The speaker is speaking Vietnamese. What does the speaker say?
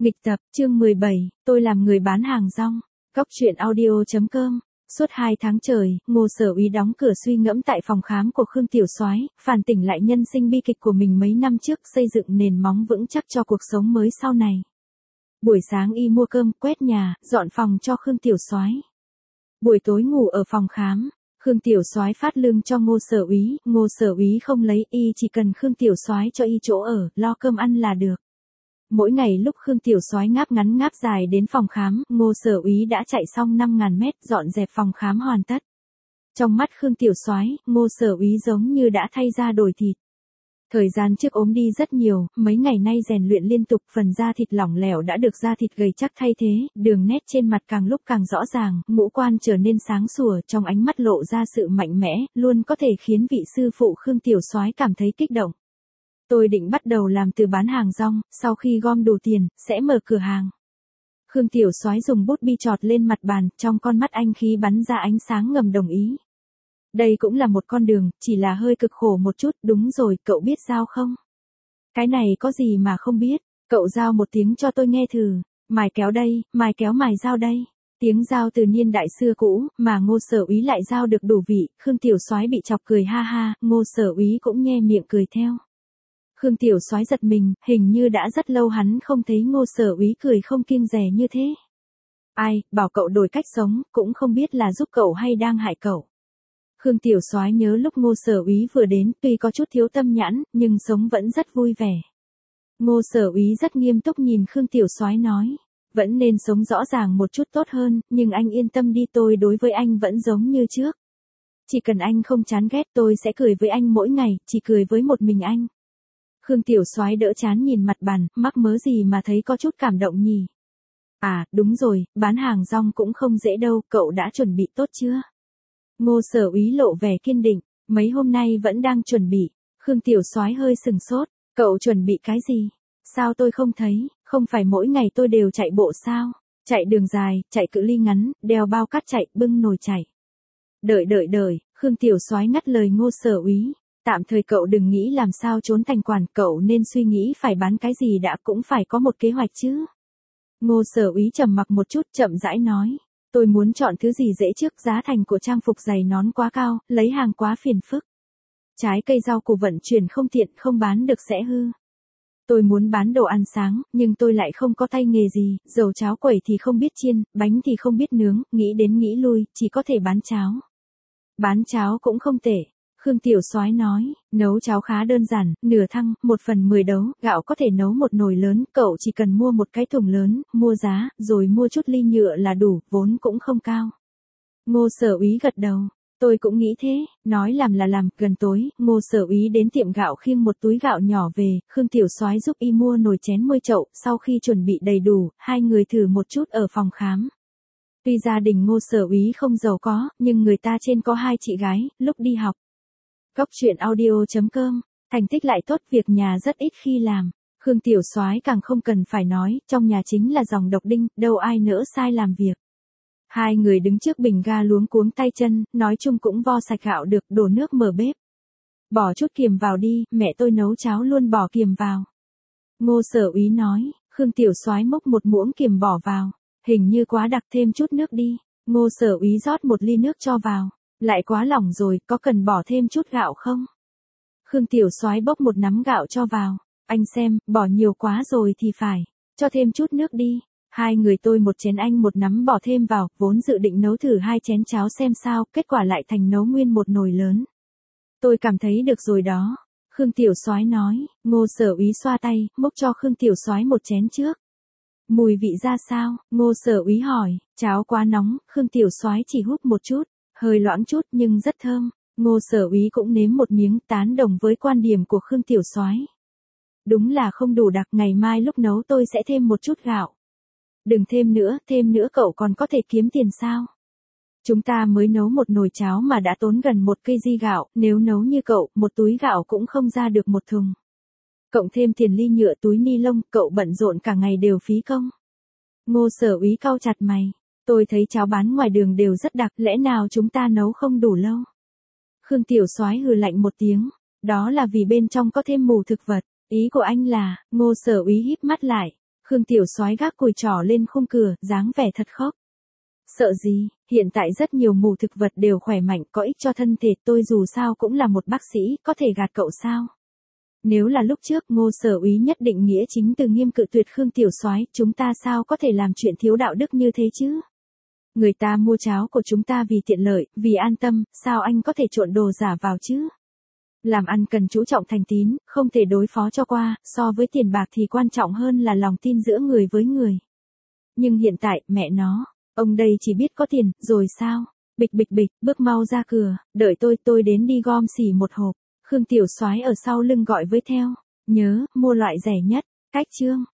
Nghịch tập, chương 17, tôi làm người bán hàng rong. Góc truyện audio.com. Suốt 2 tháng trời, Ngô Sở Úy đóng cửa suy ngẫm tại phòng khám của Khương Tiểu Soái, phản tỉnh lại nhân sinh bi kịch của mình mấy năm trước, xây dựng nền móng vững chắc cho cuộc sống mới sau này. Buổi sáng y mua cơm, quét nhà, dọn phòng cho Khương Tiểu Soái. Buổi tối ngủ ở phòng khám. Khương Tiểu Soái phát lương cho Ngô Sở Úy, Ngô Sở Úy không lấy, y chỉ cần Khương Tiểu Soái cho y chỗ ở, lo cơm ăn là được. Mỗi ngày lúc Khương Tiểu Soái ngáp ngắn ngáp dài đến phòng khám, Ngô Sở Úy đã chạy xong 5.000 mét dọn dẹp phòng khám hoàn tất. Trong mắt Khương Tiểu Soái, Ngô Sở Úy giống như đã thay da đổi thịt. Thời gian trước ốm đi rất nhiều, mấy ngày nay rèn luyện liên tục, phần da thịt lỏng lẻo đã được da thịt gầy chắc thay thế, đường nét trên mặt càng lúc càng rõ ràng, ngũ quan trở nên sáng sủa, trong ánh mắt lộ ra sự mạnh mẽ, luôn có thể khiến vị sư phụ Khương Tiểu Soái cảm thấy kích động. Tôi định bắt đầu làm từ bán hàng rong, sau khi gom đủ tiền, sẽ mở cửa hàng. Khương Tiểu Soái dùng bút bi chọt lên mặt bàn, trong con mắt anh khí bắn ra ánh sáng ngầm đồng ý. Đây cũng là một con đường, chỉ là hơi cực khổ một chút, đúng rồi, cậu biết dao không? Cái này có gì mà không biết, cậu dao một tiếng cho tôi nghe thử, mài kéo đây, mài kéo mài dao đây. Tiếng dao từ niên đại xưa cũ, mà Ngô Sở Úy lại dao được đủ vị, Khương Tiểu Soái bị chọc cười ha ha, Ngô Sở Úy cũng nhe miệng cười theo. Khương Tiểu Soái giật mình, hình như đã rất lâu hắn không thấy Ngô Sở Úy cười không kiêng dè như thế. Ai, bảo cậu đổi cách sống, cũng không biết là giúp cậu hay đang hại cậu. Khương Tiểu Soái nhớ lúc Ngô Sở Úy vừa đến, tuy có chút thiếu tâm nhãn, nhưng sống vẫn rất vui vẻ. Ngô Sở Úy rất nghiêm túc nhìn Khương Tiểu Soái nói, vẫn nên sống rõ ràng một chút tốt hơn, nhưng anh yên tâm đi, tôi đối với anh vẫn giống như trước. Chỉ cần anh không chán ghét, tôi sẽ cười với anh mỗi ngày, chỉ cười với một mình anh. Khương Tiểu Soái đỡ chán nhìn mặt bàn, mắc mớ gì mà thấy có chút cảm động nhỉ? À, đúng rồi, bán hàng rong cũng không dễ đâu, cậu đã chuẩn bị tốt chưa? Ngô Sở Úy lộ vẻ kiên định, mấy hôm nay vẫn đang chuẩn bị. Khương Tiểu Soái hơi sừng sốt, cậu chuẩn bị cái gì? Sao tôi không thấy, không phải mỗi ngày tôi đều chạy bộ sao? Chạy đường dài, chạy cự ly ngắn, đeo bao cát chạy, bưng nồi chạy. Đợi, Khương Tiểu Soái ngắt lời Ngô Sở Úy. Tạm thời cậu đừng nghĩ làm sao trốn thành quản, cậu nên suy nghĩ phải bán cái gì đã, cũng phải có một kế hoạch chứ. Ngô Sở Úy trầm mặc một chút, chậm rãi nói, tôi muốn chọn thứ gì dễ trước, giá thành của trang phục giày nón quá cao, lấy hàng quá phiền phức. Trái cây rau củ vận chuyển không tiện, không bán được sẽ hư. Tôi muốn bán đồ ăn sáng, nhưng tôi lại không có tay nghề gì, dầu cháo quẩy thì không biết chiên, bánh thì không biết nướng, nghĩ đến nghĩ lui, chỉ có thể bán cháo. Bán cháo cũng không tệ. Khương Tiểu Soái nói, nấu cháo khá đơn giản, nửa thăng, 1/10 đấu, gạo có thể nấu một nồi lớn, cậu chỉ cần mua một cái thùng lớn, mua giá, rồi mua chút ly nhựa là đủ, vốn cũng không cao. Ngô Sở Úy gật đầu, tôi cũng nghĩ thế, nói làm là làm, gần tối, Ngô Sở Úy đến tiệm gạo khiêng một túi gạo nhỏ về, Khương Tiểu Soái giúp y mua nồi chén môi chậu, sau khi chuẩn bị đầy đủ, hai người thử một chút ở phòng khám. Tuy gia đình Ngô Sở Úy không giàu có, nhưng người ta trên có 2 chị gái, lúc đi học. Góc truyện audio.com, thành tích lại tốt, việc nhà rất ít khi làm. Khương Tiểu Soái càng không cần phải nói, trong nhà chính là dòng độc đinh, đâu ai nỡ sai làm việc. Hai người đứng trước bình ga luống cuống tay chân, nói chung cũng vo sạch gạo được, đổ nước mở bếp. Bỏ chút kiềm vào đi, mẹ tôi nấu cháo luôn bỏ kiềm vào. Ngô Sở Úy nói, Khương Tiểu Soái múc một muỗng kiềm bỏ vào, hình như quá đặc, thêm chút nước đi. Ngô Sở Úy rót một ly nước cho vào. Lại quá lỏng rồi, có cần bỏ thêm chút gạo không? Khương Tiểu Soái bốc một nắm gạo cho vào. Anh xem, bỏ nhiều quá rồi thì phải. Cho thêm chút nước đi. Hai người tôi một chén, anh một nắm bỏ thêm vào, vốn dự định nấu thử 2 chén cháo xem sao, kết quả lại thành nấu nguyên một nồi lớn. Tôi cảm thấy được rồi đó. Khương Tiểu Soái nói, Ngô Sở Úy xoa tay, múc cho Khương Tiểu Soái một chén trước. Mùi vị ra sao? Ngô Sở Úy hỏi, cháo quá nóng, Khương Tiểu Soái chỉ húp một chút. Hơi loãng chút nhưng rất thơm. Ngô Sở Úy cũng nếm một miếng, tán đồng với quan điểm của Khương Tiểu Soái. Đúng là không đủ đặc, ngày mai lúc nấu tôi sẽ thêm một chút gạo. Đừng thêm nữa cậu còn có thể kiếm tiền sao? Chúng ta mới nấu một nồi cháo mà đã tốn gần 1 kg gạo, nếu nấu như cậu, một túi gạo cũng không ra được một thùng. Cộng thêm tiền ly nhựa túi ni lông, cậu bận rộn cả ngày đều phí công. Ngô Sở Úy cau chặt mày. Tôi thấy cháo bán ngoài đường đều rất đặc, lẽ nào chúng ta nấu không đủ lâu? Khương Tiểu Soái hừ lạnh một tiếng, đó là vì bên trong có thêm mù thực vật, ý của anh là, Ngô Sở Úy híp mắt lại, Khương Tiểu Soái gác cùi trỏ lên khung cửa, dáng vẻ thật khóc. Sợ gì, hiện tại rất nhiều mù thực vật đều khỏe mạnh có ích cho thân thể, tôi dù sao cũng là một bác sĩ, có thể gạt cậu sao? Nếu là lúc trước Ngô Sở Úy nhất định nghĩa chính từ nghiêm cự tuyệt Khương Tiểu Soái, chúng ta sao có thể làm chuyện thiếu đạo đức như thế chứ? Người ta mua cháo của chúng ta vì tiện lợi, vì an tâm, sao anh có thể trộn đồ giả vào chứ? Làm ăn cần chú trọng thành tín, không thể đối phó cho qua, so với tiền bạc thì quan trọng hơn là lòng tin giữa người với người. Nhưng hiện tại, mẹ nó, ông đây chỉ biết có tiền, rồi sao? Bịch bịch bịch, bước mau ra cửa, đợi tôi đến đi gom xỉ một hộp. Khương Tiểu Soái ở sau lưng gọi với theo, nhớ, mua loại rẻ nhất, cách chương.